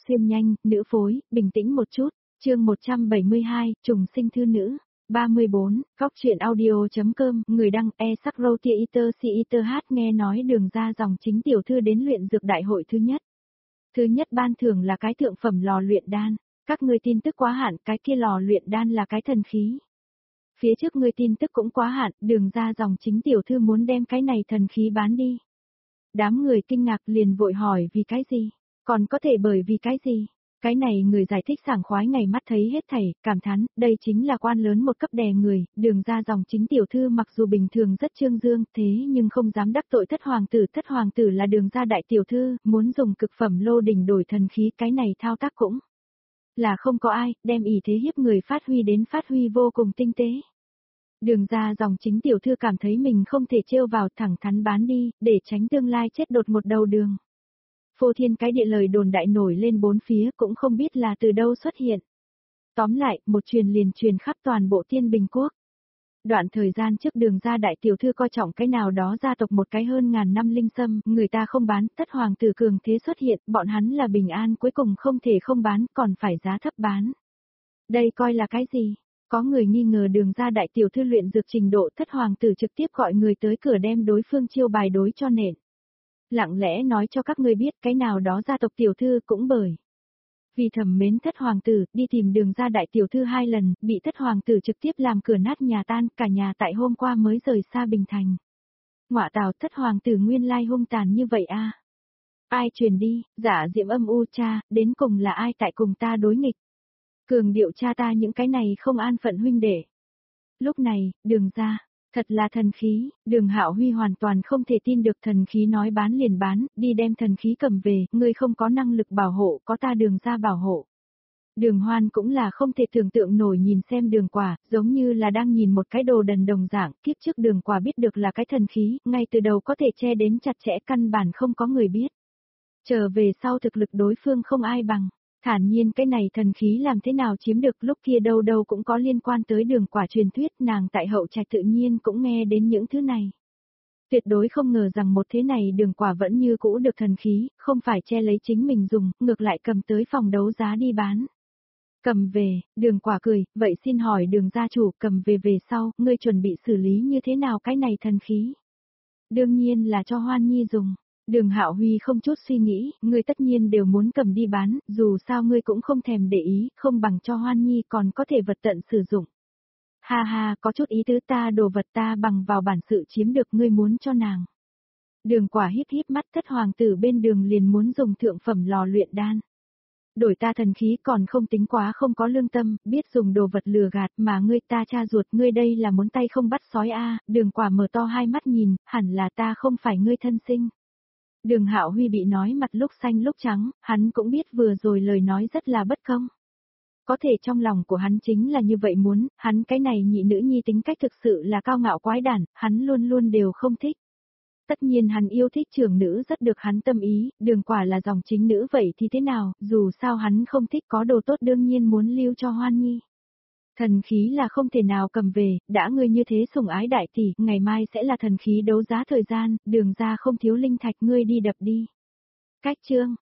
xuyên nhanh, nữ phối, bình tĩnh một chút, chương 172, trùng sinh thư nữ. 34, Cóc truyện audio.com, người đăng sắc râu tia iter si iter hát nghe nói Đường ra dòng chính tiểu thư đến luyện dược đại hội thứ nhất. Thứ nhất ban thưởng là cái thượng phẩm lò luyện đan, các ngươi tin tức quá hạn, cái kia lò luyện đan là cái thần khí. Phía trước ngươi tin tức cũng quá hạn, Đường ra dòng chính tiểu thư muốn đem cái này thần khí bán đi. Đám người kinh ngạc liền vội hỏi vì cái gì, còn có thể bởi vì cái gì. Cái này người giải thích sảng khoái ngày mắt thấy hết thảy, cảm thán, đây chính là quan lớn một cấp đè người, Đường ra dòng chính tiểu thư mặc dù bình thường rất trương dương, thế nhưng không dám đắc tội thất hoàng tử là Đường ra đại tiểu thư, muốn dùng cực phẩm lô đỉnh đổi thần khí, cái này thao tác cũng là không có ai, đem ỷ thế hiếp người phát huy vô cùng tinh tế. Đường ra dòng chính tiểu thư cảm thấy mình không thể trêu vào, thẳng thắn bán đi, để tránh tương lai chết đột một đầu đường. Phô thiên cái địa lời đồn đại nổi lên bốn phía cũng không biết là từ đâu xuất hiện. Tóm lại, một truyền liền truyền khắp toàn bộ Tiên Bình Quốc. Đoạn thời gian trước Đường ra đại tiểu thư coi trọng cái nào đó gia tộc một cái hơn ngàn năm linh sâm, người ta không bán, thất hoàng tử cường thế xuất hiện, bọn hắn là bình an cuối cùng không thể không bán, còn phải giá thấp bán. Đây coi là cái gì? Có người nghi ngờ Đường ra đại tiểu thư luyện dược trình độ, thất hoàng tử trực tiếp gọi người tới cửa đem đối phương chiêu bài đối cho nện. Lặng lẽ nói cho các ngươi biết cái nào đó gia tộc tiểu thư cũng bởi vì thầm mến thất hoàng tử, đi tìm Đường ra đại tiểu thư 2 lần, bị thất hoàng tử trực tiếp làm cửa nát nhà tan, cả nhà tại hôm qua mới rời xa Bình Thành. Ngọa tào, thất hoàng tử nguyên lai hung tàn như vậy a. Ai truyền đi, giả diệm âm u cha, đến cùng là ai tại cùng ta đối nghịch. Cường điệu cha ta những cái này không an phận huynh đệ. Lúc này, Đường ra, thật là thần khí, Đường Hạo Huy hoàn toàn không thể tin được thần khí nói bán liền bán, đi đem thần khí cầm về, ngươi không có năng lực bảo hộ, có ta Đường ra bảo hộ. Đường Hoan cũng là không thể tưởng tượng nổi nhìn xem Đường Quả, giống như là đang nhìn một cái đồ đần đồng dạng, kiếp trước Đường Quả biết được là cái thần khí, ngay từ đầu có thể che đến chặt chẽ căn bản không có người biết. Trở về sau thực lực đối phương không ai bằng. Thản nhiên cái này thần khí làm thế nào chiếm được, lúc kia đâu đâu cũng có liên quan tới Đường Quả truyền thuyết, nàng tại hậu trạch tự nhiên cũng nghe đến những thứ này. Tuyệt đối không ngờ rằng một thế này Đường Quả vẫn như cũ được thần khí, không phải che lấy chính mình dùng, ngược lại cầm tới phòng đấu giá đi bán. Cầm về, Đường Quả cười, vậy xin hỏi Đường gia chủ, cầm về sau, ngươi chuẩn bị xử lý như thế nào cái này thần khí? Đương nhiên là cho Hoan Nhi dùng. Đường Hạo Huy không chút suy nghĩ, ngươi tất nhiên đều muốn cầm đi bán, dù sao ngươi cũng không thèm để ý, không bằng cho Hoan Nhi còn có thể vật tận sử dụng. Ha ha, có chút ý tứ, ta đồ vật ta bằng vào bản sự chiếm được, ngươi muốn cho nàng. Đường Quả híp híp mắt, thất hoàng tử bên đường liền muốn dùng thượng phẩm lò luyện đan. Đổi ta thần khí còn không tính quá không có lương tâm, biết dùng đồ vật lừa gạt mà ngươi ta cha ruột, ngươi đây là muốn tay không bắt sói a. Đường Quả mở to hai mắt nhìn, hẳn là ta không phải ngươi thân sinh. Đường Hạo Huy bị nói mặt lúc xanh lúc trắng, hắn cũng biết vừa rồi lời nói rất là bất công. Có thể trong lòng của hắn chính là như vậy muốn, hắn cái này nhị nữ nhi tính cách thực sự là cao ngạo quái đản, hắn luôn luôn đều không thích. Tất nhiên hắn yêu thích trưởng nữ rất được hắn tâm ý, Đường Quả là dòng chính nữ vậy thì thế nào, dù sao hắn không thích có đồ tốt đương nhiên muốn lưu cho Hoan Nhi. Thần khí là không thể nào cầm về, đã ngươi như thế sủng ái đại tỷ, ngày mai sẽ là thần khí đấu giá thời gian, Đường ra không thiếu linh thạch, ngươi đi đập đi. Cách chương,